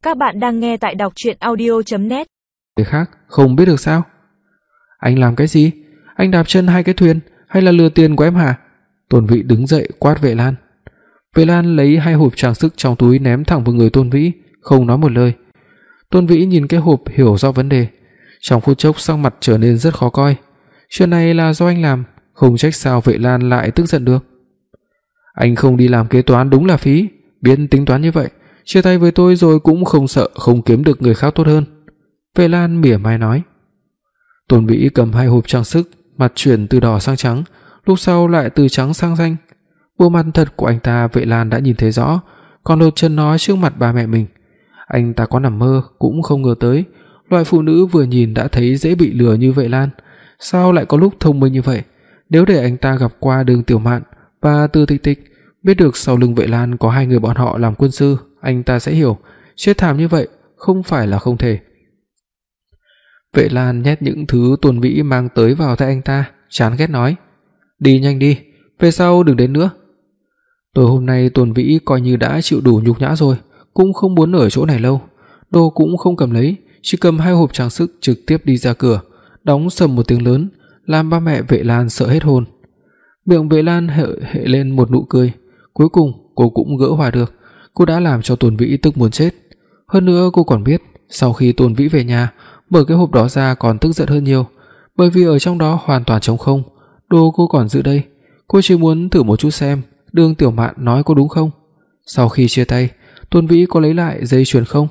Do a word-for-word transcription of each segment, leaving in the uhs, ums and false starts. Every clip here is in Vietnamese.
Các bạn đang nghe tại đọc truyện audio chấm net. Người khác không biết được sao? Anh làm cái gì? Anh đạp chân hai cái thuyền hay là lừa tiền của em hả? Tôn Vĩ đứng dậy quát Vệ Lan. Vệ Lan lấy hai hộp trang sức trong túi ném thẳng vào người Tôn Vĩ, không nói một lời. Tôn Vĩ nhìn cái hộp hiểu rõ vấn đề, trong phút chốc sắc mặt trở nên rất khó coi. Chuyện này là do anh làm, không trách sao Vệ Lan lại tức giận được. Anh không đi làm kế toán đúng là phí, biết tính toán như vậy, chia tay với tôi rồi cũng không sợ không kiếm được người khác tốt hơn. Vệ Lan mỉa mai nói. Tôn Vĩ cầm hai hộp trang sức, mặt chuyển từ đỏ sang trắng, lúc sau lại từ trắng sang xanh. Bộ mặt thật của anh ta Vệ Lan đã nhìn thấy rõ, còn lột chân nó trước mặt ba mẹ mình. Anh ta có nằm mơ cũng không ngờ tới, loại phụ nữ vừa nhìn đã thấy dễ bị lừa như Vệ Lan, sao lại có lúc thông minh như vậy. Nếu để anh ta gặp qua Đường Tiểu Mạn và Từ Tịch Tịch, biết được sau lưng Vệ Lan có hai người bọn họ làm quân sư, anh ta sẽ hiểu, chết thảm như vậy không phải là không thể. Vệ Lan nhét những thứ Tôn Vĩ mang tới vào tay anh ta, chán ghét nói: "Đi nhanh đi, về sau đừng đến nữa." Tối hôm nay Tôn Vĩ coi như đã chịu đủ nhục nhã rồi, cũng không muốn ở chỗ này lâu. Đồ cũng không cầm lấy, chỉ cầm hai hộp trang sức trực tiếp đi ra cửa, đóng sầm một tiếng lớn, làm ba mẹ Vệ Lan sợ hết hồn. Miệng Vệ Lan hệ, hệ lên một nụ cười, cuối cùng cô cũng gỡ hòa được. Cô đã làm cho Tôn Vĩ tức muốn chết. Hơn nữa cô còn biết, sau khi Tôn Vĩ về nhà, mở cái hộp đó ra còn tức giận hơn nhiều, bởi vì ở trong đó hoàn toàn trống không, đồ cô còn giữ đây. Cô chỉ muốn thử một chút xem Đường Tiểu Mạn nói có đúng không. Sau khi chia tay, Tôn Vĩ có lấy lại dây chuyền không?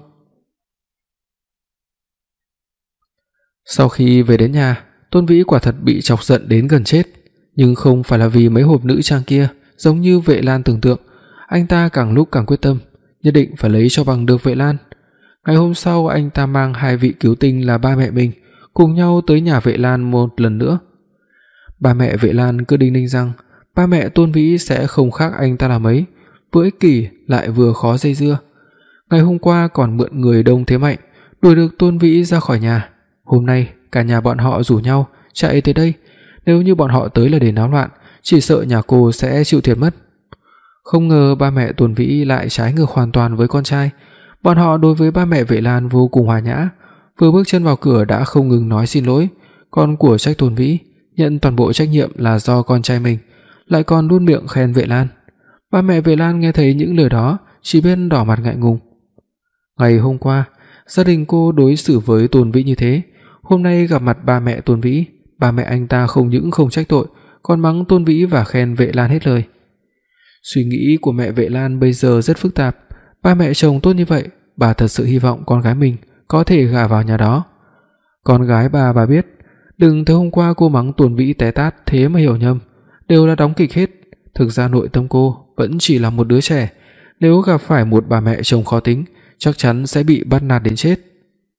Sau khi về đến nhà, Tôn Vĩ quả thật bị chọc giận đến gần chết, nhưng không phải là vì mấy hộp nữ trang kia, giống như Vệ Lan tưởng tượng. Anh ta càng lúc càng quyết tâm, nhất định phải lấy cho bằng được Vệ Lan. Ngày hôm sau, anh ta mang hai vị cứu tinh là ba mẹ mình cùng nhau tới nhà Vệ Lan một lần nữa. Ba mẹ Vệ Lan cứ đinh ninh rằng ba mẹ Tôn Vĩ sẽ không khác anh ta là mấy, vừa ích kỷ lại vừa khó dây dưa. Ngày hôm qua còn mượn người Đông Thế Mạnh đuổi được Tôn Vĩ ra khỏi nhà. Hôm nay cả nhà bọn họ rủ nhau chạy tới đây, nếu như bọn họ tới là để náo loạn, chỉ sợ nhà cô sẽ chịu thiệt mất. Không ngờ ba mẹ Tôn Vĩ lại trái ngược hoàn toàn với con trai. Bọn họ đối với ba mẹ Vệ Lan vô cùng hòa nhã, vừa bước chân vào cửa đã không ngừng nói xin lỗi, còn của trách Tôn Vĩ, nhận toàn bộ trách nhiệm là do con trai mình, lại còn luôn miệng khen Vệ Lan. Ba mẹ Vệ Lan nghe thấy những lời đó chỉ biết đỏ mặt ngại ngùng. Ngày hôm qua, gia đình cô đối xử với Tôn Vĩ như thế, hôm nay gặp mặt ba mẹ Tôn Vĩ, ba mẹ anh ta không những không trách tội, còn mắng Tôn Vĩ và khen Vệ Lan hết lời. Suy nghĩ của mẹ Vệ Lan bây giờ rất phức tạp. Ba mẹ chồng tốt như vậy, bà thật sự hy vọng con gái mình có thể gả vào nhà đó. Con gái bà bà biết, đừng thấy hôm qua cô mắng Tôn Vĩ té tát thế mà hiểu nhầm, đều là đóng kịch hết. Thực ra nội tâm cô vẫn chỉ là một đứa trẻ, nếu gặp phải một bà mẹ chồng khó tính, chắc chắn sẽ bị bắt nạt đến chết.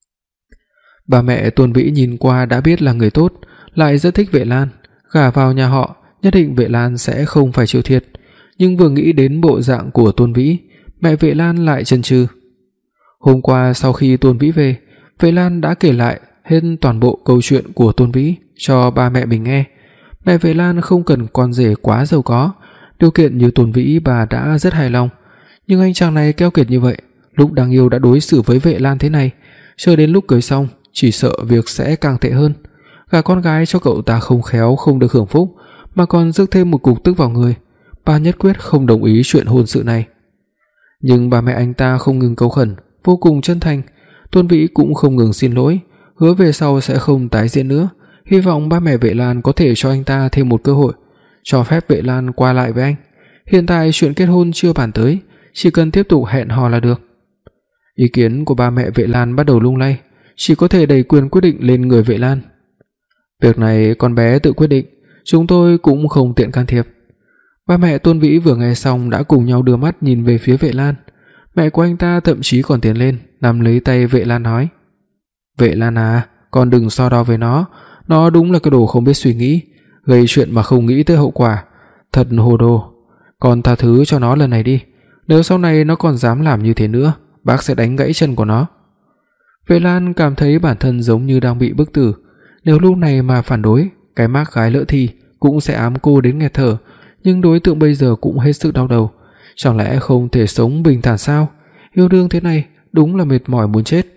Bà mẹ Tôn Vĩ nhìn qua đã biết là người tốt, lại rất thích Vệ Lan, gả vào nhà họ, nhất định Vệ Lan sẽ không phải chịu thiệt. Nhưng vừa nghĩ đến bộ dạng của Tôn Vĩ, mẹ Vệ Lan lại chần chừ. Hôm qua sau khi Tôn Vĩ về, Vệ Lan đã kể lại hết toàn bộ câu chuyện của Tôn Vĩ cho ba mẹ mình nghe. Mẹ Vệ Lan không cần con rể quá giàu có, điều kiện như Tôn Vĩ bà đã rất hài lòng, nhưng anh chàng này keo kiệt như vậy, lúc đang yêu đã đối xử với Vệ Lan thế này, chờ đến lúc cưới xong chỉ sợ việc sẽ càng tệ hơn. Gả con gái cho cậu ta không khéo không được hưởng phúc, mà còn rước thêm một cục tức vào người. Bà nhất quyết không đồng ý chuyện hôn sự này. Nhưng ba mẹ anh ta không ngừng cầu khẩn, vô cùng chân thành. Tôn Vĩ cũng không ngừng xin lỗi, hứa về sau sẽ không tái diễn nữa, hy vọng ba mẹ Vệ Lan có thể cho anh ta thêm một cơ hội, cho phép Vệ Lan qua lại với anh. Hiện tại chuyện kết hôn chưa bàn tới, chỉ cần tiếp tục hẹn hò là được. Ý kiến của ba mẹ Vệ Lan bắt đầu lung lay, chỉ có thể đẩy quyền quyết định lên người Vệ Lan. Việc này con bé tự quyết định, chúng tôi cũng không tiện can thiệp. Ba mẹ Tôn Vĩ vừa nghe xong đã cùng nhau đưa mắt nhìn về phía Vệ Lan. Mẹ của anh ta thậm chí còn tiến lên, nắm lấy tay Vệ Lan nói: "Vệ Lan à, con đừng so đo với nó, nó đúng là cái đồ không biết suy nghĩ, gây chuyện mà không nghĩ tới hậu quả, thật hồ đồ. Con tha thứ cho nó lần này đi, nếu sau này nó còn dám làm như thế nữa, bác sẽ đánh gãy chân của nó." Vệ Lan cảm thấy bản thân giống như đang bị bức tử, nếu lúc này mà phản đối, cái mác gái lỡ thì cũng sẽ ám cô đến nghẹt thở, nhưng đối tượng bây giờ cũng hết sức đau đầu, chẳng lẽ không thể sống bình thản sao? Yêu đương thế này đúng là mệt mỏi muốn chết.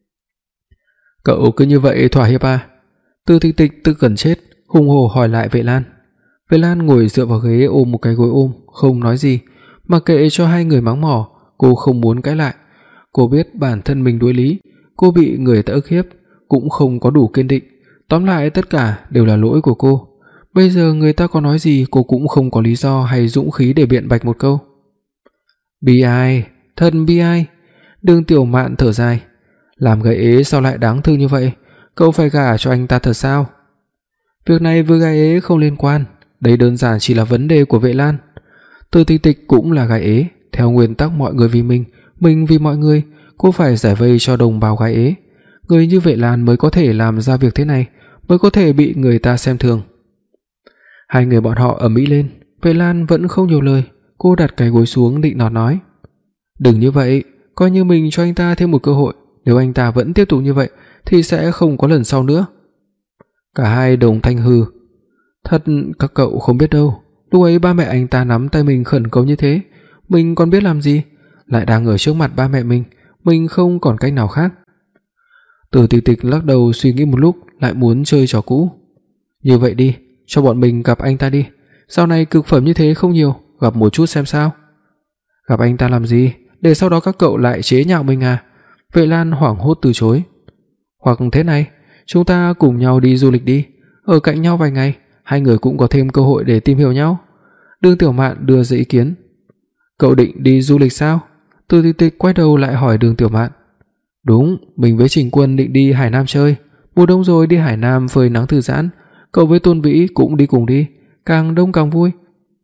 Cậu cứ như vậy thỏa hiệp à? Từ Tịch Tịch tự gần chết, hùng hổ hỏi lại Vệ Lan. Vệ Lan ngồi dựa vào ghế ôm một cái gối ôm, không nói gì, mặc kệ cho hai người mắng mỏ, cô không muốn cãi lại. Cô biết bản thân mình đối lý, cô bị người ta ức hiếp, cũng không có đủ kiên định, tóm lại tất cả đều là lỗi của cô. Bây giờ người ta có nói gì cô cũng không có lý do hay dũng khí để biện bạch một câu. Bi ai, thật bi ai. Đường Tiểu Mạn thở dài, làm gái ế sao lại đáng thương như vậy, cậu phải gả cho anh ta thật sao? Việc này với gái ế không liên quan, đây đơn giản chỉ là vấn đề của Vệ Lan. Từ Tịch Tịch cũng là gái ế, theo nguyên tắc mọi người vì mình, mình vì mọi người, cô phải giải vây cho đồng bào gái ế. Người như Vệ Lan mới có thể làm ra việc thế này, mới có thể bị người ta xem thường. Hai người bọn họ ầm ĩ lên, Vệ Lan vẫn không nhiều lời, cô đặt cái gối xuống định nọt nói: "Đừng như vậy, coi như mình cho anh ta thêm một cơ hội, nếu anh ta vẫn tiếp tục như vậy thì sẽ không có lần sau nữa." Cả hai đồng thanh hừ. Thật các cậu không biết đâu, lúc ấy ba mẹ anh ta nắm tay mình khẩn cầu như thế, mình còn biết làm gì, lại đang ở trước mặt ba mẹ mình, mình không còn cách nào khác. Từ Tịch Tịch lắc đầu suy nghĩ một lúc, lại muốn chơi trò cũ. Như vậy đi, cho bọn mình gặp anh ta đi, sau này cực phẩm như thế không nhiều, gặp một chút xem sao. Gặp anh ta làm gì, để sau đó các cậu lại chế nhạo mình à? Vệ Lan hoảng hốt từ chối. Hoặc thế này, chúng ta cùng nhau đi du lịch đi, ở cạnh nhau vài ngày, hai người cũng có thêm cơ hội để tìm hiểu nhau. Đường Tiểu Mạn đưa ra ý kiến. Cậu định đi du lịch sao? Từ Tịch Tịch quay đầu lại hỏi Đường Tiểu Mạn. Đúng, mình với Trình Quân định đi Hải Nam chơi, mùa đông rồi đi Hải Nam phơi nắng thư giãn, cậu với Tôn Vĩ cũng đi cùng đi, càng đông càng vui.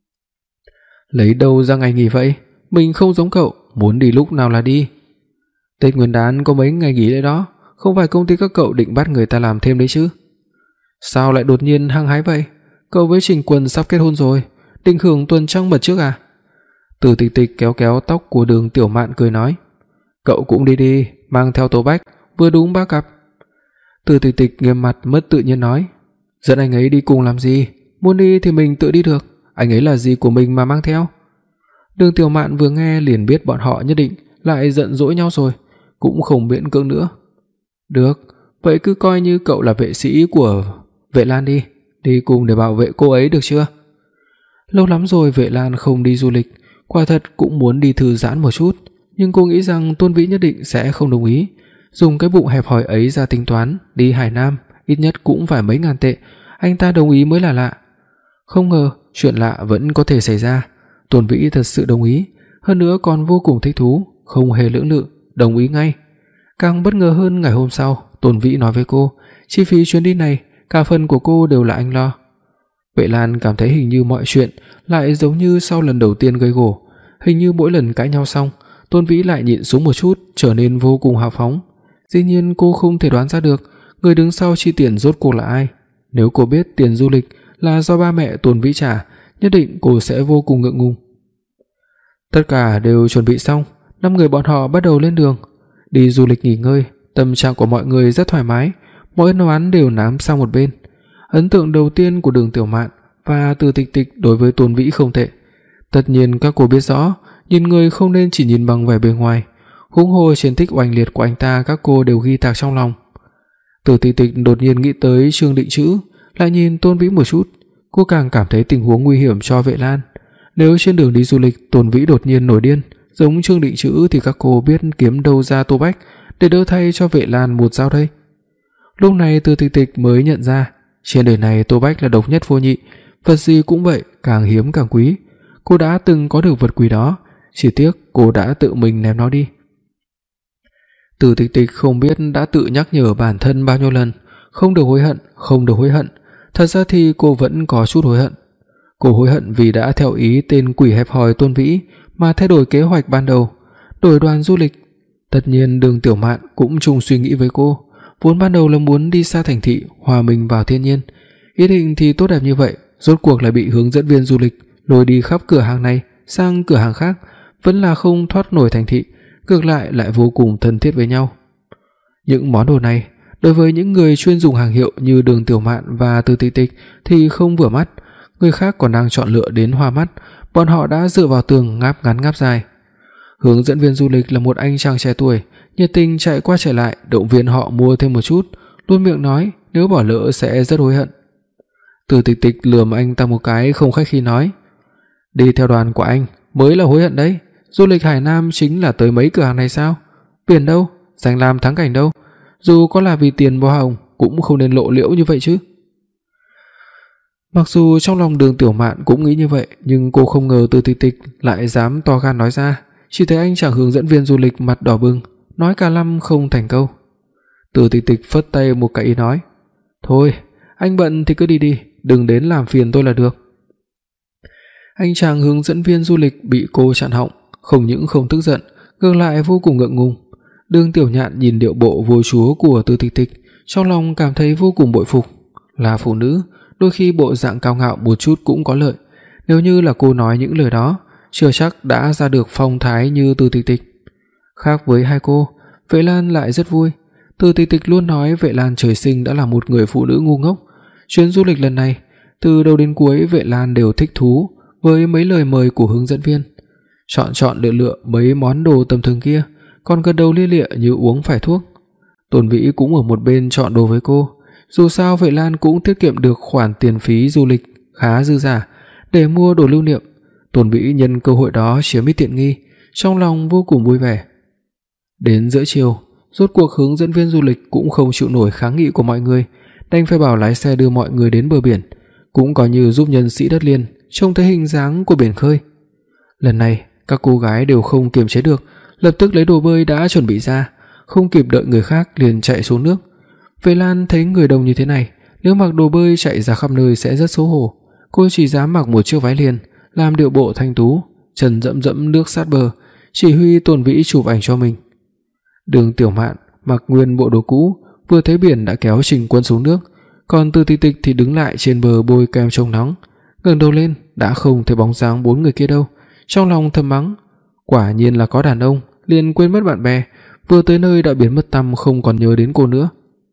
Lấy đâu ra ngày nghỉ vậy? Mình không giống cậu, muốn đi lúc nào là đi. Tết Nguyên đán có mấy ngày nghỉ lễ đó, không phải công ty các cậu định bắt người ta làm thêm đấy chứ? Sao lại đột nhiên hăng hái vậy? Cậu với Trình Quân sắp kết hôn rồi, định hưởng tuần trăng mật trước à? Từ Tịch Tịch kéo kéo tóc của Đường Tiểu Mạn cười nói. Cậu cũng đi đi, mang theo Tô Bách, vừa đúng ba cặp. Từ Tịch Tịch nghiêm mặt mất tự nhiên nói. Dẫn anh ấy đi cùng làm gì? Muốn đi thì mình tự đi được, anh ấy là gì của mình mà mang theo? Đường Tiểu Mạn vừa nghe liền biết bọn họ nhất định lại giận dỗi nhau rồi, cũng không miễn cưỡng nữa. Được, vậy cứ coi như cậu là vệ sĩ của Vệ Lan đi, đi cùng để bảo vệ cô ấy được chưa? Lâu lắm rồi Vệ Lan không đi du lịch, quả thật cũng muốn đi thư giãn một chút, nhưng cô nghĩ rằng Tôn Vĩ nhất định sẽ không đồng ý, dùng cái bụng hẹp hòi ấy ra tính toán, đi Hải Nam ít nhất cũng phải mấy ngàn tệ, anh ta đồng ý mới là lạ. Không ngờ chuyện lạ vẫn có thể xảy ra, Tôn Vĩ thật sự đồng ý, hơn nữa còn vô cùng thích thú, không hề lưỡng lự, đồng ý ngay. Càng bất ngờ hơn, ngày hôm sau, Tôn Vĩ nói với cô, chi phí chuyến đi này, cả phần của cô đều là anh lo. Vệ Lan cảm thấy hình như mọi chuyện lại giống như sau lần đầu tiên gây gổ, hình như mỗi lần cãi nhau xong, Tôn Vĩ lại nhịn xuống một chút, trở nên vô cùng hào phóng. Dĩ nhiên cô không thể đoán ra được người đứng sau chi tiền rốt cuộc là ai. Nếu cô biết tiền du lịch là do ba mẹ Tôn Vĩ trả, nhất định cô sẽ vô cùng ngượng ngùng. Tất cả đều chuẩn bị xong, năm người bọn họ bắt đầu lên đường. Đi du lịch nghỉ ngơi, tâm trạng của mọi người rất thoải mái, mọi ân oán đều ném sang một bên. Ấn tượng đầu tiên của Đường Tiểu Mạn và Từ Tịch Tịch đối với Tôn Vĩ không tệ. Tất nhiên các cô biết rõ, nhìn người không nên chỉ nhìn bằng vẻ bề ngoài, huống hồ chiến tích oanh liệt của anh ta các cô đều ghi tạc trong lòng. Từ Tịch Tịch đột nhiên nghĩ tới Trương Định Trữ, lại nhìn Tôn Vĩ một chút, cô càng cảm thấy tình huống nguy hiểm cho Vệ Lan. Nếu trên đường đi du lịch Tôn Vĩ đột nhiên nổi điên, giống Trương Định Trữ thì các cô biết kiếm đâu ra Tô Bách để đỡ thay cho Vệ Lan một dao đây. Lúc này Từ Tịch Tịch mới nhận ra, trên đời này Tô Bách là độc nhất vô nhị, vật gì cũng vậy, càng hiếm càng quý. Cô đã từng có được vật quý đó, chỉ tiếc cô đã tự mình ném nó đi. Từ Tịch Tịch không biết đã tự nhắc nhở bản thân bao nhiêu lần, không được hối hận, không được hối hận. Thật ra thì cô vẫn có chút hối hận. Cô hối hận vì đã theo ý tên quỷ hẹp hòi Tôn Vĩ mà thay đổi kế hoạch ban đầu, đổi đoàn du lịch. Tất nhiên Đường Tiểu Mạn cũng chung suy nghĩ với cô, vốn ban đầu là muốn đi xa thành thị, hòa mình vào thiên nhiên. Ý định thì tốt đẹp như vậy, rốt cuộc lại bị hướng dẫn viên du lịch lôi đi khắp cửa hàng này sang cửa hàng khác, vẫn là không thoát nổi thành thị, ngược lại lại vô cùng thân thiết với nhau. Những món đồ này đối với những người chuyên dùng hàng hiệu như Đường Tiểu Mạn và Từ Tịch Tịch thì không vừa mắt, người khác còn đang chọn lựa đến hoa mắt, bọn họ đã dựa vào tường ngáp ngắn ngáp dài. Hướng dẫn viên du lịch là một anh chàng trẻ tuổi, nhiệt tình chạy qua chạy lại động viên họ mua thêm một chút, luôn miệng nói nếu bỏ lỡ sẽ rất hối hận. Từ Tịch Tịch lườm anh ta một cái không khách khí nói, đi theo đoàn của anh mới là hối hận đấy, du lịch Hải Nam chính là tới mấy cửa hàng này sao? Biển đâu, danh lam thắng cảnh đâu, dù có là vì tiền hoa hồng cũng không nên lộ liễu như vậy chứ. Mặc dù trong lòng Đường Tiểu Mạn cũng nghĩ như vậy, nhưng cô không ngờ Từ Tịch Tịch lại dám to gan nói ra. Chỉ thấy anh chàng hướng dẫn viên du lịch mặt đỏ bừng, nói cả lăm không thành câu. Từ Tịch Tịch phất tay một cái ý nói, thôi, anh bận thì cứ đi đi, đừng đến làm phiền tôi là được. Anh chàng hướng dẫn viên du lịch bị cô chặn họng, không những không tức giận, ngược lại vô cùng ngượng ngùng. Đường Tiểu Nhạn nhìn điệu bộ vua chúa của Từ Tịch Tịch, trong lòng cảm thấy vô cùng bội phục. Là phụ nữ, đôi khi bộ dạng cao ngạo một chút cũng có lợi. Nếu như là cô nói những lời đó, chưa chắc đã ra được phong thái như Từ Tịch Tịch. Khác với hai cô, Vệ Lan lại rất vui. Từ Tịch Tịch luôn nói Vệ Lan trời sinh đã là một người phụ nữ ngu ngốc. Chuyến du lịch lần này, từ đầu đến cuối Vệ Lan đều thích thú với mấy lời mời của hướng dẫn viên, chọn chọn lựa lựa mấy món đồ tầm thường kia, còn gật đầu lia lịa như uống phải thuốc. Tôn Vĩ cũng ở một bên chọn đồ với cô, dù sao Vệ Lan cũng tiết kiệm được khoản tiền phí du lịch khá dư dả để mua đồ lưu niệm. Tôn Vĩ nhân cơ hội đó chiếm ít tiện nghi, trong lòng vô cùng vui vẻ. Đến giữa chiều, rốt cuộc hướng dẫn viên du lịch cũng không chịu nổi kháng nghị của mọi người, đành phải bảo lái xe đưa mọi người đến bờ biển, cũng coi như giúp nhân sĩ đất liền trông thấy hình dáng của biển khơi. Lần này, các cô gái đều không kiềm chế được, lập tức lấy đồ bơi đã chuẩn bị ra, không kịp đợi người khác liền chạy xuống nước. Vệ Lan thấy người đông như thế này, nếu mặc đồ bơi chạy ra khắp nơi sẽ rất xấu hổ. Cô chỉ dám mặc một chiếc váy liền, làm điệu bộ thanh tú, chân dẫm dẫm nước sát bờ, chỉ huy Tôn Vĩ chụp ảnh cho mình. Đường Tiểu Mạn mặc nguyên bộ đồ cũ, vừa thấy biển đã kéo Trình Quân xuống nước, còn Từ Tịch Tịch thì đứng lại trên bờ bôi kem chống nóng, ngẩng đầu lên đã không thấy bóng dáng bốn người kia đâu, trong lòng thầm mắng, quả nhiên là có đàn ông liền quên mất bạn bè, vừa tới nơi đã biến mất tăm không còn nhớ đến cô nữa.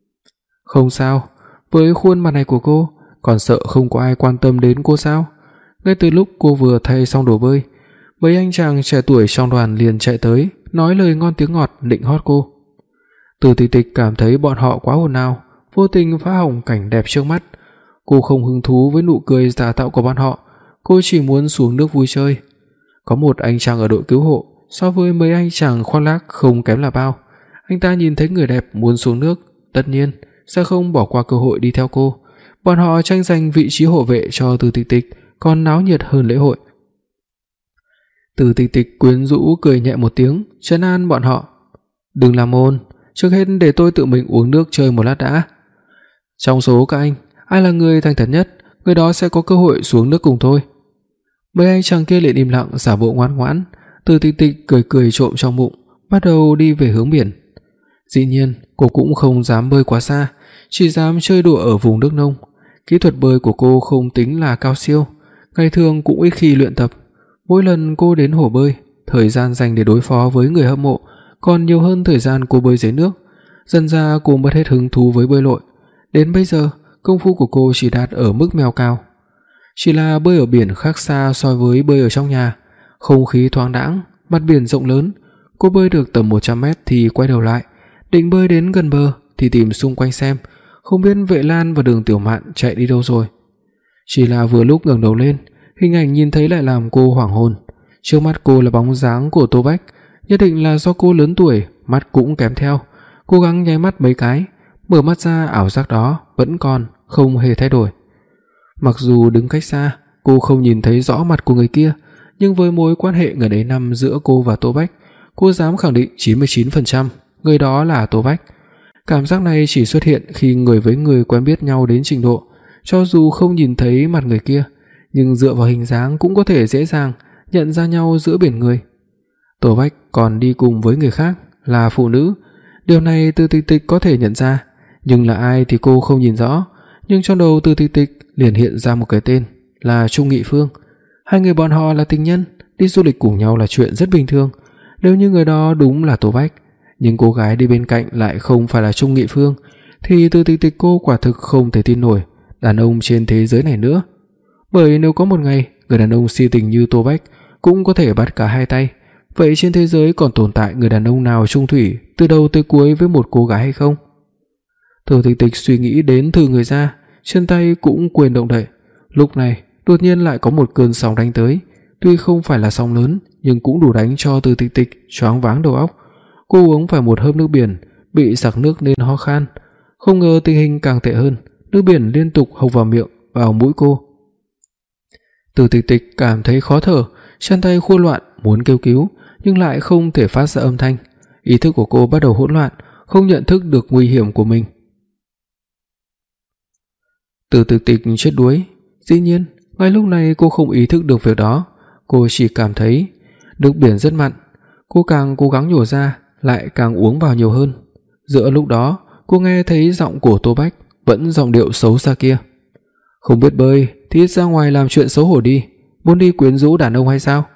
Không sao, với khuôn mặt này của cô, còn sợ không có ai quan tâm đến cô sao? Ngay từ lúc cô vừa thay xong đồ bơi, mấy anh chàng trẻ tuổi trong đoàn liền chạy tới, nói lời ngon tiếng ngọt định hót cô. Từ Tịch Tịch cảm thấy bọn họ quá ồn ào, vô tình phá hỏng cảnh đẹp trước mắt. Cô không hứng thú với nụ cười giả tạo của bọn họ, cô chỉ muốn xuống nước vui chơi. Có một anh chàng ở đội cứu hộ, so với mấy anh chàng khoác lác không kém là bao. Anh ta nhìn thấy người đẹp muốn xuống nước, tất nhiên sẽ không bỏ qua cơ hội đi theo cô. Bọn họ tranh giành vị trí hộ vệ cho Từ Tịch Tịch, còn náo nhiệt hơn lễ hội. Từ Tịch Tịch quyến rũ cười nhẹ một tiếng, trấn an bọn họ. Đừng làm ồn, trước hết để tôi tự mình uống nước chơi một lát đã. Trong số các anh, ai là người thành thật nhất, người đó sẽ có cơ hội xuống nước cùng tôi. Mấy anh chàng kia liền im lặng giả bộ ngoan ngoãn. Từ Tịch Tịch cười cười trộm trong bụng, bắt đầu đi về hướng biển. Dĩ nhiên, cô cũng không dám bơi quá xa, chỉ dám chơi đùa ở vùng nước nông. Kỹ thuật bơi của cô không tính là cao siêu, ngày thường cũng ít khi luyện tập. Mỗi lần cô đến hồ bơi, thời gian dành để đối phó với người hâm mộ còn nhiều hơn thời gian cô bơi dưới nước. Dần ra cô mất hết hứng thú với bơi lội. Đến bây giờ, công phu của cô chỉ đạt ở mức mèo cao. Chỉ là bơi ở biển khác xa so với bơi ở trong nhà. Không khí thoáng đãng, mặt biển rộng lớn. Cô bơi được tầm một trăm mét thì quay đầu lại, định bơi đến gần bờ thì tìm xung quanh xem, không biết Vệ Lan và Đường Tiểu Mạn chạy đi đâu rồi. Chỉ là vừa lúc ngẩng đầu lên, hình ảnh nhìn thấy lại làm cô hoảng hồn. Trước mắt cô là bóng dáng của Tô Bách, nhất định là do cô lớn tuổi, mắt cũng kém theo. Cố gắng nháy mắt mấy cái, mở mắt ra ảo giác đó vẫn còn, không hề thay đổi. Mặc dù đứng cách xa, cô không nhìn thấy rõ mặt của người kia, nhưng với mối quan hệ ngần ấy năm giữa cô và Tô Bách, cô dám khẳng định chín mươi chín phần trăm người đó là Tô Bách. Cảm giác này chỉ xuất hiện khi người với người quen biết nhau đến trình độ, cho dù không nhìn thấy mặt người kia, nhưng dựa vào hình dáng cũng có thể dễ dàng nhận ra nhau giữa biển người. Tô Bách còn đi cùng với người khác, là phụ nữ. Điều này Từ Tịch Tịch có thể nhận ra, nhưng là ai thì cô không nhìn rõ. Nhưng trong đầu Từ Tịch Tịch liền hiện ra một cái tên là Trung Nghị Phương. Hai người bọn họ là tình nhân, đi du lịch cùng nhau là chuyện rất bình thường. Nếu như người đó đúng là Tô Bách, nhưng cô gái đi bên cạnh lại không phải là Trung Nghị Phương, thì Từ Tịch Tịch cô quả thực không thể tin nổi đàn ông trên thế giới này nữa. Bởi nếu có một ngày người đàn ông si tình như Tô Bách cũng có thể bắt cả hai tay, vậy trên thế giới còn tồn tại người đàn ông nào chung thủy từ đầu tới cuối với một cô gái hay không? Từ Tịch Tịch suy nghĩ đến thử người ra, chân tay cũng quên động đậy. Lúc này, đột nhiên lại có một cơn sóng đánh tới, tuy không phải là sóng lớn, nhưng cũng đủ đánh cho Từ Tịch Tịch choáng váng đầu óc. Cô uống phải một hớp nước biển, bị sặc nước nên ho khan. Không ngờ tình hình càng tệ hơn, nước biển liên tục hộc vào miệng, vào mũi cô. Từ Tịch Tịch cảm thấy khó thở, chân tay khua loạn muốn kêu cứu, nhưng lại không thể phát ra âm thanh. Ý thức của cô bắt đầu hỗn loạn, không nhận thức được nguy hiểm của mình. Từ Tịch Tịch chết đuối. Dĩ nhiên, ngay lúc này cô không ý thức được việc đó, cô chỉ cảm thấy nước biển rất mặn. Cô càng cố gắng nhổ ra, lại càng uống vào nhiều hơn. Giữa lúc đó, cô nghe thấy giọng của Tô Bách, vẫn giọng điệu xấu xa kia. Không biết bơi thì ít ra ngoài làm chuyện xấu hổ đi, muốn đi quyến rũ đàn ông hay sao?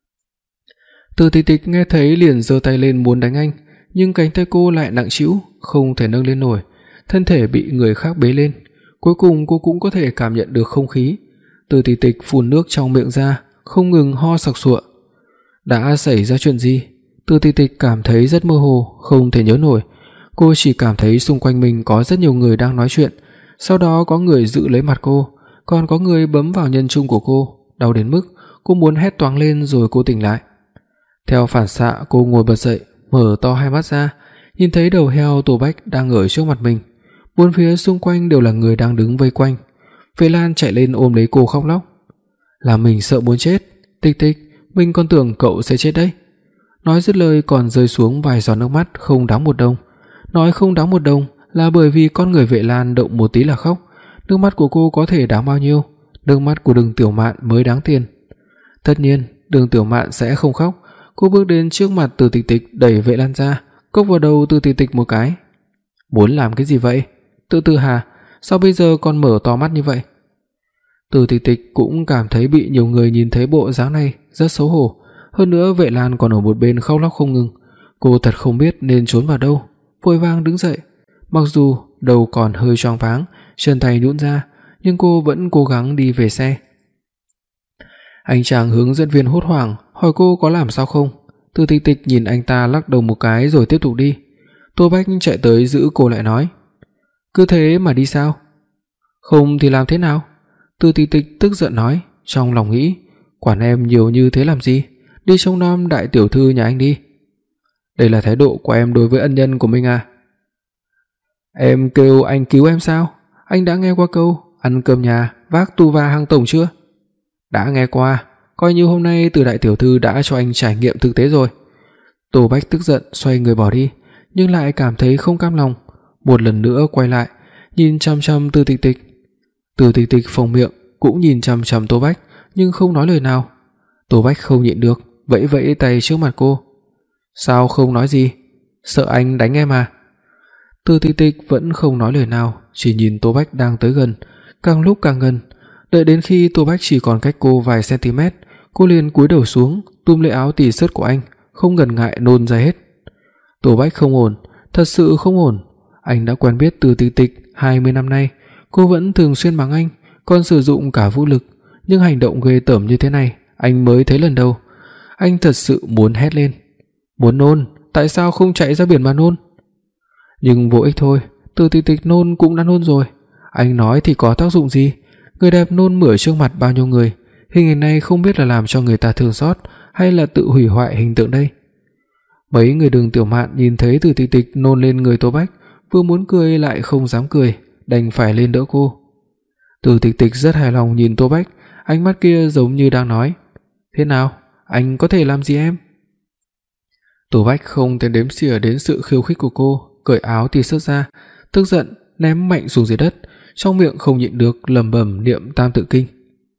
Từ Tịch Tịch nghe thấy liền giơ tay lên muốn đánh anh, nhưng cánh tay cô lại nặng trĩu, không thể nâng lên nổi, thân thể bị người khác bế lên. Cuối cùng cô cũng có thể cảm nhận được không khí. Từ Tịch Tịch phun nước trong miệng ra, không ngừng ho sặc sụa. Đã xảy ra chuyện gì? Từ Tịch Tịch cảm thấy rất mơ hồ, không thể nhớ nổi. Cô chỉ cảm thấy xung quanh mình có rất nhiều người đang nói chuyện, sau đó có người giữ lấy mặt cô, còn có người bấm vào nhân trung của cô, đau đến mức cô muốn hét toáng lên rồi cô tỉnh lại. Theo phản xạ cô ngồi bật dậy, mở to hai mắt ra, nhìn thấy đầu heo Tô Bách đang ở trước mặt mình. Bốn phía xung quanh đều là người đang đứng vây quanh. Vệ Lan chạy lên ôm lấy cô khóc lóc. Làm mình sợ muốn chết. Tịch Tịch, mình còn tưởng cậu sẽ chết đấy. Nói dứt lời còn rơi xuống vài giọt nước mắt không đáng một đồng. Nói không đáng một đồng là bởi vì con người Vệ Lan động một tí là khóc. Nước mắt của cô có thể đáng bao nhiêu? Nước mắt của Đường Tiểu Mạn mới đáng tiền. Tất nhiên, Đường Tiểu Mạn sẽ không khóc. Cô bước đến trước mặt Từ Tịch Tịch, đẩy Vệ Lan ra, cốc vào đầu Từ Tịch Tịch một cái. Muốn làm cái gì vậy? Tự Từ Hà, sao bây giờ còn mở to mắt như vậy? Từ Tịch Tịch cũng cảm thấy bị nhiều người nhìn thấy bộ dáng này rất xấu hổ, hơn nữa Vệ Lan còn ở một bên khóc lóc không ngừng. Cô thật không biết nên trốn vào đâu, vội vàng đứng dậy. Mặc dù đầu còn hơi choáng váng, chân tay nhũn ra, nhưng cô vẫn cố gắng đi về xe. Anh chàng hướng dẫn viên hốt hoảng hỏi cô có làm sao không. Từ Tịch Tịch nhìn anh ta lắc đầu một cái rồi tiếp tục đi. Tô Bách chạy tới giữ cô lại nói, cứ thế mà đi sao? Không thì làm thế nào? Từ Tịch Tịch tức giận nói, trong lòng nghĩ, quản em nhiều như thế làm gì, đi trông nom đại tiểu thư nhà anh đi. Đây là thái độ của em đối với ân nhân của mình à? Em kêu anh cứu em sao? Anh đã nghe qua câu ăn cơm nhà vác tu va hang tổng chưa? Đã nghe qua, coi như hôm nay Từ đại tiểu thư đã cho anh trải nghiệm thực tế rồi. Tô Bách tức giận xoay người bỏ đi, nhưng lại cảm thấy không cam lòng, một lần nữa quay lại, nhìn chăm chăm Từ Tịch Tịch. Từ Tịch Tịch phồng miệng, cũng nhìn chăm chăm Tô Bách, nhưng không nói lời nào. Tô Bách không nhịn được, vẫy vẫy tay trước mặt cô. Sao không nói gì? Sợ anh đánh em à? Từ Tịch Tịch vẫn không nói lời nào, chỉ nhìn Tô Bách đang tới gần, càng lúc càng gần. Đợi đến khi Tô Bách chỉ còn cách cô vài cm, cô liền cúi đầu xuống, túm lấy áo tì sớt của anh, không ngần ngại nôn ra hết. Tô Bách không ổn, thật sự không ổn. Anh đã quen biết Từ Tịch Tịch hai mươi năm nay, cô vẫn thường xuyên mắng anh, còn sử dụng cả vũ lực, nhưng hành động ghê tởm như thế này anh mới thấy lần đầu. Anh thật sự muốn hét lên, muốn nôn, tại sao không chạy ra biển mà nôn? Nhưng vô ích thôi, Từ Tịch Tịch nôn cũng đã nôn rồi. Anh nói thì có tác dụng gì? Người đẹp nôn mửa trước mặt bao nhiêu người, hình ảnh này không biết là làm cho người ta thương xót hay là tự hủy hoại hình tượng đây. Mấy người Đường Tiểu Mạn nhìn thấy Từ Tịch Tịch nôn lên người Tô Bách, vừa muốn cười lại không dám cười, đành phải lên đỡ cô. Từ Tịch Tịch rất hài lòng nhìn Tô Bách, ánh mắt kia giống như đang nói, thế nào, anh có thể làm gì em? Tô Bách không thèm đếm xỉa đến sự khiêu khích của cô, cởi áo tì sớt ra, tức giận ném mạnh xuống dưới đất, trong miệng không nhịn được lẩm bẩm niệm Tam Tự Kinh.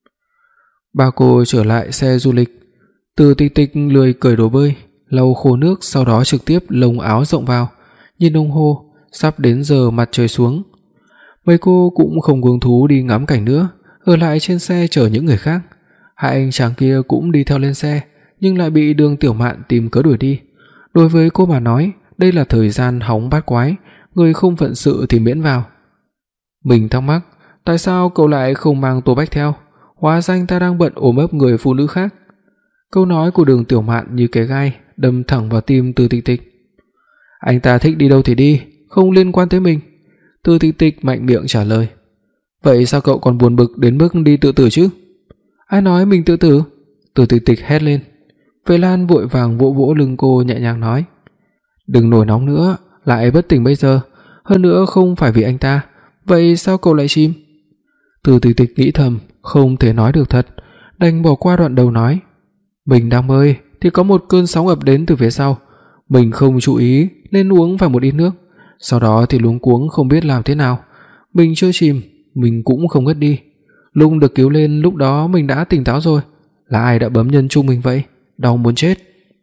Ba cô trở lại xe du lịch. Từ Tịch Tịch lười cởi đồ bơi, lau khô nước, sau đó trực tiếp lồng áo rộng vào, nhìn đồng hồ, sắp đến giờ mặt trời xuống. Mấy cô cũng không hứng thú đi ngắm cảnh nữa, ở lại trên xe chờ những người khác. Hai anh chàng kia cũng đi theo lên xe, nhưng lại bị Đường Tiểu Mạn tìm cớ đuổi đi. Đối với cô mà nói, đây là thời gian hóng bát quái, người không phận sự thì miễn vào. Mình thắc mắc, tại sao cậu lại không mang Tô Bách theo? Hóa ra anh ta đang bận ôm ấp người phụ nữ khác. Câu nói của Đường Tiểu Mạn như cái gai đâm thẳng vào tim Từ Tịch Tịch. Anh ta thích đi đâu thì đi, không liên quan tới mình. Từ Tịch Tịch mạnh miệng trả lời. Vậy sao cậu còn buồn bực đến mức đi tự tử chứ? Ai nói mình tự tử? Từ Tịch Tịch hét lên. Vệ Lan vội vàng vỗ vỗ lưng cô nhẹ nhàng nói. Đừng nổi nóng nữa, lại bất tỉnh bây giờ, hơn nữa không phải vì anh ta, vậy sao cậu lại chìm? Từ Tịch Tịch nghĩ thầm, không thể nói được thật, đành bỏ qua đoạn đầu nói. Mình đang bơi thì có một cơn sóng ập đến từ phía sau, mình không chú ý nên uống phải một ít nước, sau đó thì luống cuống không biết làm thế nào. Mình chưa chìm, mình cũng không ngất đi. Lúc được cứu lên lúc đó mình đã tỉnh táo rồi. Là ai đã bấm nhân trung mình vậy? Đau muốn chết.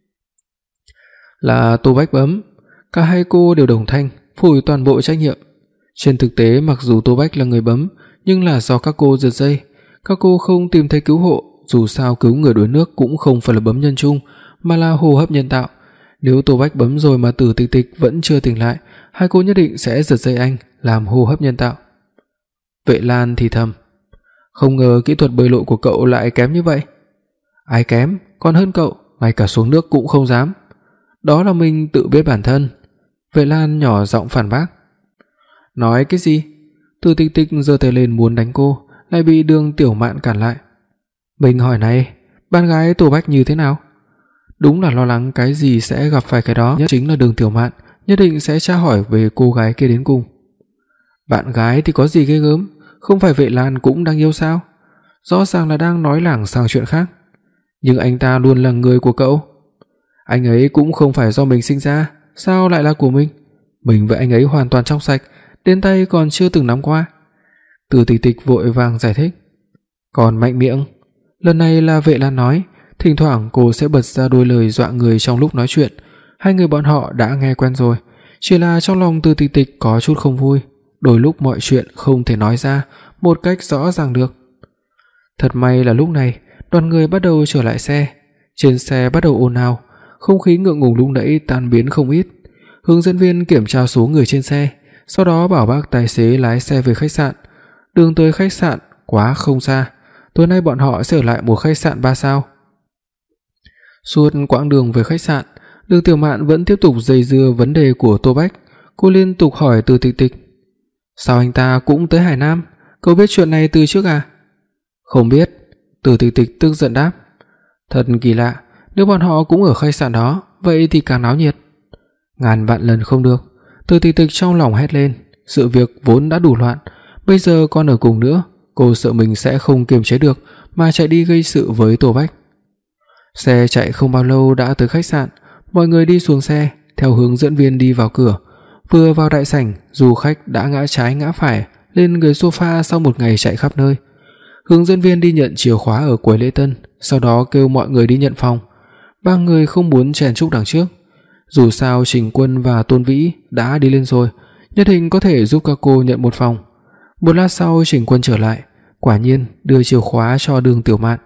Là Tô Bách bấm. Cả hai cô đều đồng thanh phủi toàn bộ trách nhiệm. Trên thực tế mặc dù Tô Bách là người bấm, nhưng là do các cô giật dây. Các cô không tìm thấy cứu hộ, dù sao cứu người đuối nước cũng không phải là bấm nhân trung, mà là hô hấp nhân tạo. Nếu Tô Bách bấm rồi mà Từ Tịch Tịch vẫn chưa tỉnh lại, hai cô nhất định sẽ giật dây anh làm hô hấp nhân tạo. Vệ Lan thì thầm, không ngờ kỹ thuật bơi lội của cậu lại kém như vậy. Ai kém, còn hơn cậu, ngay cả xuống nước cũng không dám. Đó là mình tự biết bản thân. Vệ Lan nhỏ giọng phản bác. Nói cái gì? Từ Tịch Tịch giơ tay lên muốn đánh cô, lại bị Đường Tiểu Mạn cản lại. Mình hỏi này, bạn gái Tô Bách như thế nào? Đúng là lo lắng cái gì sẽ gặp phải cái đó, nhất chính là Đường Tiểu Mạn nhất định sẽ tra hỏi về cô gái kia đến cùng. Bạn gái thì có gì ghê gớm, không phải Vệ Lan cũng đang yêu sao? Rõ ràng là đang nói lảng sang chuyện khác. Nhưng anh ta luôn là người của cậu. Anh ấy cũng không phải do mình sinh ra, sao lại là của mình? Mình với anh ấy hoàn toàn trong sạch, đến tay còn chưa từng nắm qua. Từ Tịch Tịch vội vàng giải thích. Còn mạnh miệng. Lần này là Vệ Lan nói, thỉnh thoảng cô sẽ bật ra đôi lời dọa người trong lúc nói chuyện. Hai người bọn họ đã nghe quen rồi, chỉ là trong lòng Từ Tịch Tịch có chút không vui, đôi lúc mọi chuyện không thể nói ra một cách rõ ràng được. Thật may là lúc này, đoàn người bắt đầu trở lại xe, trên xe bắt đầu ồn ào, không khí ngượng ngùng lúc nãy tan biến không ít. Hướng dẫn viên kiểm tra số người trên xe, sau đó bảo bác tài xế lái xe về khách sạn. Đường tới khách sạn quá không xa, tối nay bọn họ sẽ ở lại một khách sạn ba sao. Suốt quãng đường về khách sạn, Đường Tiểu Mạn vẫn tiếp tục dây dưa vấn đề của Tô Bách. Cô liên tục hỏi Từ Tịch Tịch, sao anh ta cũng tới Hải Nam? Cậu biết chuyện này từ trước à? Không biết. Từ Tịch Tịch tức giận đáp. Thật kỳ lạ, nếu bọn họ cũng ở khách sạn đó, vậy thì càng náo nhiệt. Ngàn vạn lần không được. Từ Tịch Tịch trong lòng hét lên, sự việc vốn đã đủ loạn, bây giờ còn ở cùng nữa, cô sợ mình sẽ không kiềm chế được mà chạy đi gây sự với Tô Bách. Xe chạy không bao lâu đã tới khách sạn, mọi người đi xuống xe, theo hướng dẫn viên đi vào cửa. Vừa vào đại sảnh, du khách đã ngã trái ngã phải lên ghế sofa sau một ngày chạy khắp nơi. Hướng dẫn viên đi nhận chìa khóa ở quầy lễ tân, sau đó kêu mọi người đi nhận phòng. Ba người không muốn chèn chúc đằng trước. Dù sao Trình Quân và Tôn Vĩ đã đi lên rồi, nhất định có thể giúp các cô nhận một phòng. Một lát sau Trình Quân trở lại, quả nhiên đưa chìa khóa cho Đường Tiểu Mạn.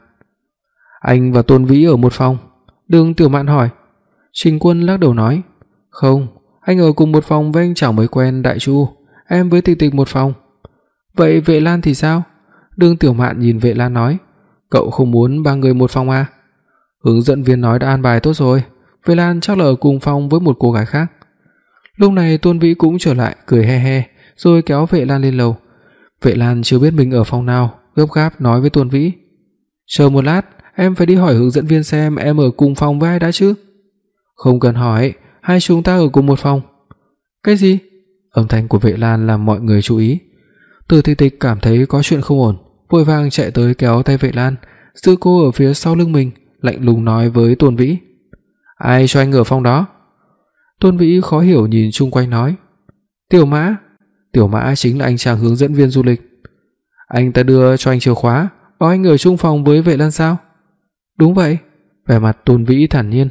Anh và Tôn Vĩ ở một phòng? Đường Tiểu Mạn hỏi. Trình Quân lắc đầu nói, không, anh ở cùng một phòng với anh chàng mới quen Đại Chu, em với Tịch Tịch một phòng. Vậy Vệ Lan thì sao? Đường Tiểu Mạn nhìn Vệ Lan nói, cậu không muốn ba người một phòng à? Hướng dẫn viên nói đã an bài tốt rồi, Vệ Lan chắc là ở cùng phòng với một cô gái khác. Lúc này Tôn Vĩ cũng trở lại, cười he he, rồi kéo Vệ Lan lên lầu. Vệ Lan chưa biết mình ở phòng nào, gấp gáp nói với Tôn Vĩ, chờ một lát, em phải đi hỏi hướng dẫn viên xem em ở cùng phòng với ai đã chứ. Không cần hỏi, hai chúng ta ở cùng một phòng. Cái gì? Âm thanh của Vệ Lan làm mọi người chú ý. Từ Tịch Tịch cảm thấy có chuyện không ổn, vội vàng chạy tới kéo tay Vệ Lan, giữ cô ở phía sau lưng mình, lạnh lùng nói với Tôn Vĩ, ai cho anh ở phòng đó? Tôn Vĩ khó hiểu nhìn chung quanh nói, Tiểu Mã. Tiểu Mã chính là anh chàng hướng dẫn viên du lịch. Anh ta đưa cho anh chìa khóa, bảo anh ở chung phòng với Vệ Lan sao? Đúng vậy. Vẻ mặt Tôn Vĩ thản nhiên.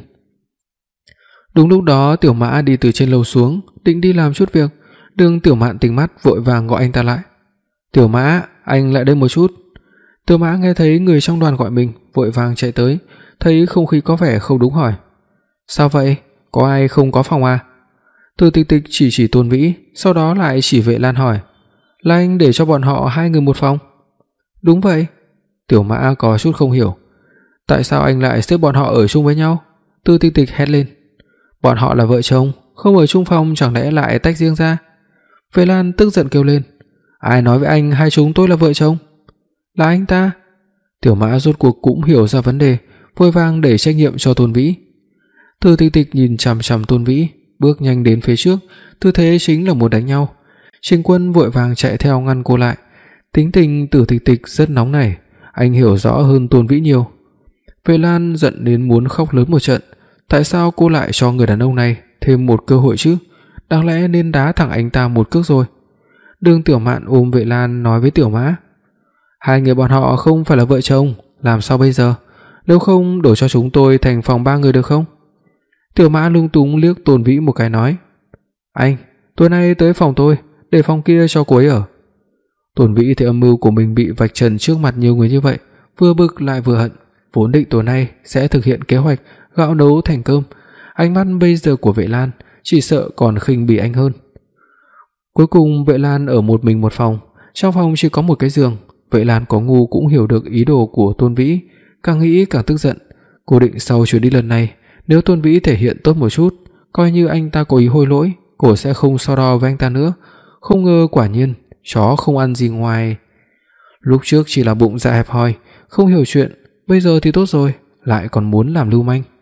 Đúng lúc đó Tiểu Mã đi từ trên lầu xuống, định đi làm chút việc. Đường Tiểu Mạn tỉnh mắt vội vàng gọi anh ta lại. Tiểu Mã, anh lại đây một chút. Tiểu Mã nghe thấy người trong đoàn gọi mình, vội vàng chạy tới, thấy không khí có vẻ không đúng hỏi, sao vậy, có ai không có phòng à? Từ Tịch Tịch chỉ chỉ Tôn Vĩ, sau đó lại chỉ Vệ Lan hỏi, là anh để cho bọn họ hai người một phòng? Đúng vậy. Tiểu Mã có chút không hiểu. Tại sao anh lại xếp bọn họ ở chung với nhau? Từ Tịch Tịch hét lên. Bọn họ là vợ chồng, không ở chung phòng chẳng lẽ lại tách riêng ra? Vệ Lan tức giận kêu lên. Ai nói với anh hai chúng tôi là vợ chồng? Là anh ta. Tiểu Mã rốt cuộc cũng hiểu ra vấn đề, vội vàng đẩy trách nhiệm cho Tôn Vĩ. Từ Tịch Tịch nhìn chằm chằm Tôn Vĩ, bước nhanh đến phía trước, tư thế chính là muốn đánh nhau. Trình Quân vội vàng chạy theo ngăn cô lại. Tính tình Từ Tịch Tịch rất nóng nảy, anh hiểu rõ hơn Tôn Vĩ nhiều. Vệ Lan giận đến muốn khóc lớn một trận, tại sao cô lại cho người đàn ông này thêm một cơ hội chứ? Đáng lẽ nên đá thẳng anh ta một cước rồi. Đường Tiểu Mạn ôm Vệ Lan nói với Tiểu Mã, hai người bọn họ không phải là vợ chồng, làm sao bây giờ? Nếu không đổi cho chúng tôi thành phòng ba người được không? Tiểu Mã lung túng liếc Tôn Vĩ một cái nói, anh, tối nay tới phòng tôi, để phòng kia cho cô ấy ở. Tôn Vĩ thì âm mưu của mình bị vạch trần trước mặt nhiều người như vậy, vừa bực lại vừa hận, vốn định tối nay sẽ thực hiện kế hoạch gạo nấu thành cơm, ánh mắt bây giờ của Vệ Lan chỉ sợ còn khinh bỉ anh hơn. Cuối cùng Vệ Lan ở một mình một phòng, trong phòng chỉ có một cái giường. Vệ Lan có ngu cũng hiểu được ý đồ của Tôn Vĩ, càng nghĩ càng tức giận. Cô định sau chuyến đi lần này, nếu Tôn Vĩ thể hiện tốt một chút, coi như anh ta có ý hối lỗi, cô sẽ không so đo với anh ta nữa. Không ngờ quả nhiên chó không ăn gì ngoài. Lúc trước chỉ là bụng dạ hẹp hòi, không hiểu chuyện, bây giờ thì tốt rồi, lại còn muốn làm lưu manh.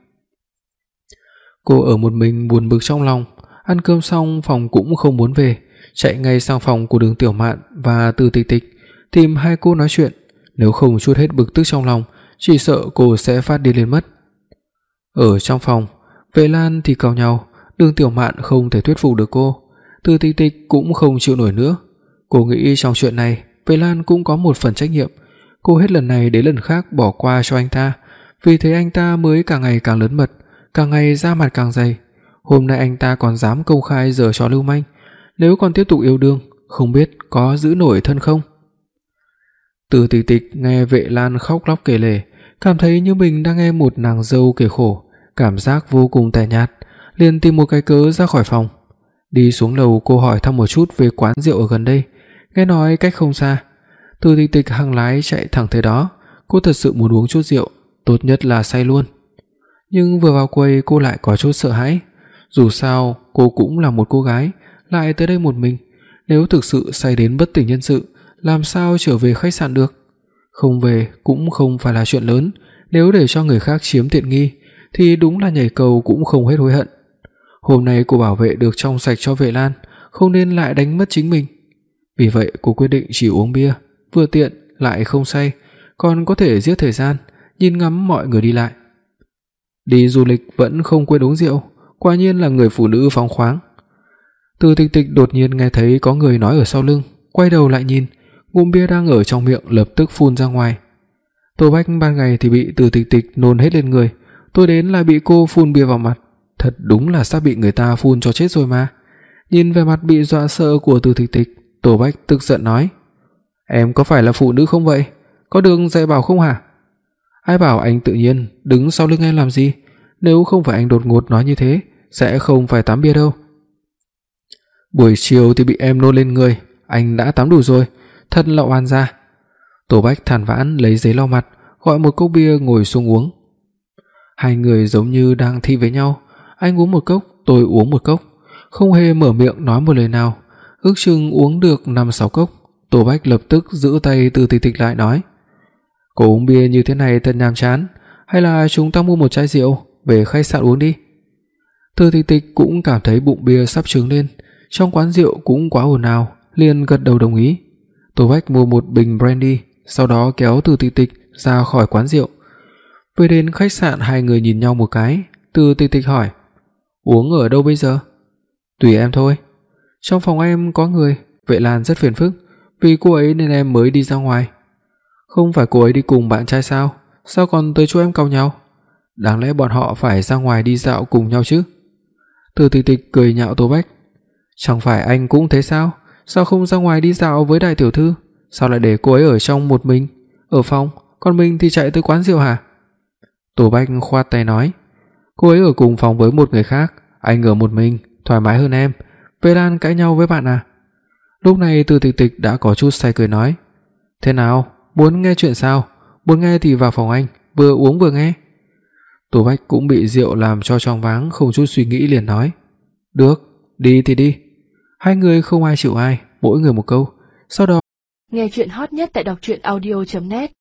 Cô ở một mình buồn bực trong lòng, ăn cơm xong phòng cũng không muốn về, chạy ngay sang phòng của Đường Tiểu Mạn và Từ Tịch Tịch, tìm hai cô nói chuyện, nếu không trút hết bực tức trong lòng, chỉ sợ cô sẽ phát điên lên mất. Ở trong phòng, Vệ Lan thì cau nhau, Đường Tiểu Mạn không thể thuyết phục được cô, Từ Tịch Tịch cũng không chịu nổi nữa. Cô nghĩ trong chuyện này, Vệ Lan cũng có một phần trách nhiệm. Cô hết lần này đến lần khác bỏ qua cho anh ta, vì thế anh ta mới càng ngày càng lớn mật, càng ngày da mặt càng dày. Hôm nay anh ta còn dám công khai giở trò lưu manh, nếu còn tiếp tục yêu đương, không biết có giữ nổi thân không. Từ Tịch Tịch nghe Vệ Lan khóc lóc kể lể, cảm thấy như mình đang nghe một nàng dâu kể khổ, cảm giác vô cùng tẻ nhạt, liền tìm một cái cớ ra khỏi phòng. Đi xuống lầu, cô hỏi thăm một chút về quán rượu ở gần đây, nghe nói cách không xa. Từ Tịch Tịch hăng lái chạy thẳng tới đó, cô thật sự muốn uống chút rượu, tốt nhất là say luôn. Nhưng vừa vào quầy cô lại có chút sợ hãi, dù sao cô cũng là một cô gái, lại tới đây một mình, nếu thực sự say đến bất tỉnh nhân sự, làm sao trở về khách sạn được? Không về cũng không phải là chuyện lớn, nếu để cho người khác chiếm tiện nghi thì đúng là nhảy cầu cũng không hết hối hận. Hôm nay cô bảo vệ được trong sạch cho Vệ Lan, không nên lại đánh mất chính mình. Vì vậy cô quyết định chỉ uống bia, vừa tiện lại không say, còn có thể giết thời gian, nhìn ngắm mọi người đi lại. Đi du lịch vẫn không quên uống rượu, quả nhiên là người phụ nữ phóng khoáng. Từ Tịch Tịch đột nhiên nghe thấy có người nói ở sau lưng, quay đầu lại nhìn, ngụm bia đang ở trong miệng lập tức phun ra ngoài. Tô Bách ban ngày thì bị Từ Tịch Tịch nôn hết lên người, tôi đến là bị cô phun bia vào mặt, thật đúng là sắp bị người ta phun cho chết rồi mà. Nhìn vẻ mặt bị dọa sợ của Từ Tịch Tịch, Tô Bách tức giận nói, em có phải là phụ nữ không vậy? Có đường dạy bảo không hả? Ai bảo anh tự nhiên đứng sau lưng em làm gì? Nếu không phải anh đột ngột nói như thế, sẽ không phải tắm bia đâu. Buổi chiều thì bị em nôn lên người, anh đã tắm đủ rồi, thật là oan gia. Tô Bách than vãn lấy giấy lau mặt, gọi một cốc bia ngồi xuống uống. Hai người giống như đang thi với nhau, anh uống một cốc, tôi uống một cốc, không hề mở miệng nói một lời nào, ước chừng uống được năm sáu cốc. Tô Bách lập tức giữ tay Từ Tịch Tịch lại nói, cô uống bia như thế này thật nhàm chán, hay là chúng ta mua một chai rượu về khách sạn uống đi. Từ Tịch Tịch cũng cảm thấy bụng bia sắp trướng lên, trong quán rượu cũng quá ồn ào, liền gật đầu đồng ý. Tô Bách mua một bình brandy, sau đó kéo Từ Tịch Tịch ra khỏi quán rượu. Về đến khách sạn, hai người nhìn nhau một cái, Từ Tịch Tịch hỏi, uống ở đâu bây giờ? Tùy em thôi. Trong phòng em có người, Vệ Lan rất phiền phức, vì cô ấy nên em mới đi ra ngoài. Không phải cô ấy đi cùng bạn trai sao? Sao còn tới chỗ em cau nhau? Đáng lẽ bọn họ phải ra ngoài đi dạo cùng nhau chứ. Từ Tịch Tịch cười nhạo Tô Bách, chẳng phải anh cũng thế sao? Sao không ra ngoài đi dạo với đại tiểu thư? Sao lại để cô ấy ở trong một mình, ở phòng, còn mình thì chạy tới quán rượu hả? Tô Bách khoát tay nói, cô ấy ở cùng phòng với một người khác, anh ở một mình, thoải mái hơn em. Vệ Lan cãi nhau với bạn à? Lúc này Từ Tịch Tịch đã có chút say cười nói, thế nào, muốn nghe chuyện sao? Muốn nghe thì vào phòng anh, vừa uống vừa nghe. Tô Bách cũng bị rượu làm cho choáng váng, không chút suy nghĩ liền nói: "Được, đi thì đi." Hai người không ai chịu ai, mỗi người một câu. Sau đó nghe truyện hot nhất tại đọc truyện audio chấm net